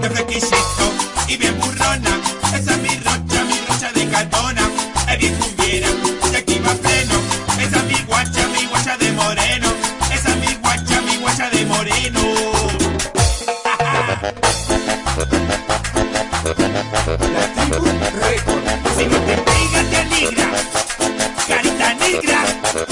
de requisito y bien burrona. Esa es mi rocha de Catona. Es bien cumbiera, y aquí va pleno. Esa es mi guacha de moreno. Esa es mi guacha de moreno. La Tribu Record. Si no te pegas te alegra, carita negra.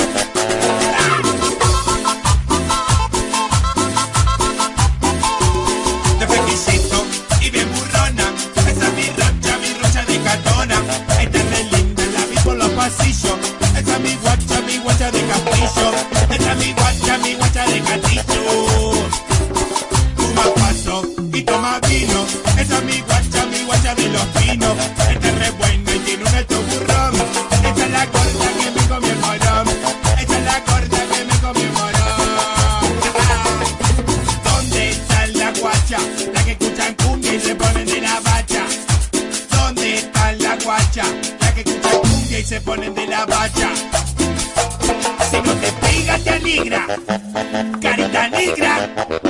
De requisito y bien burrona. Esa es mi rocha de Catona. Esta es re linda, la vi por los pasillos. Esa es mi guacha de capricho. Esa es mi guacha de capricho. Toma paso y toma vino. Esa es mi guacha de los pinos. Esta es re buena y tiene un alto burrón. Esta es la corta que me comió el morón. Esta es la corta que me comió el morón. ¿Dónde está la guacha? La que escuchan cumbia y se ponen de la bacha. ¿Dónde está la guacha? La que escuchan cumbia y se ponen de la bacha. Si no te pega te alegra, carita negra.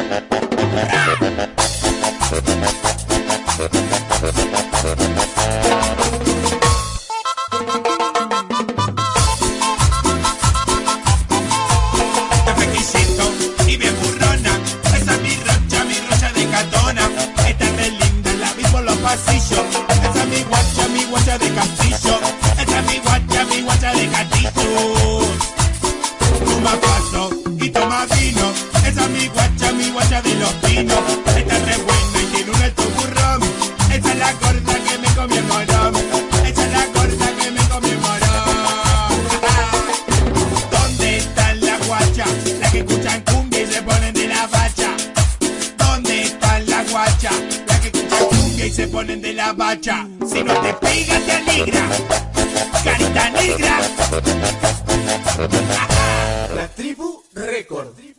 De requisito y bien burrona. Esa es mi rocha de Catona. Esta es re linda, la vi por los pasillos. Esa es mi guacha de castillo. Esa es mi guacha de castillo. Toma paso y toma vino. Esa es mi guacha de los pinos. Esta es re buena y tiene un alto burrón. Esa es la corta que me comió el morón. Esa es la corta que me comió el morón. ¿Dónde está la guacha? La que escuchan cumbia y se ponen de la bacha. ¿Dónde está la guacha? La que escuchan cumbia y se ponen de la bacha. Si no te pega te alegra, carita negra. La Tribu Record.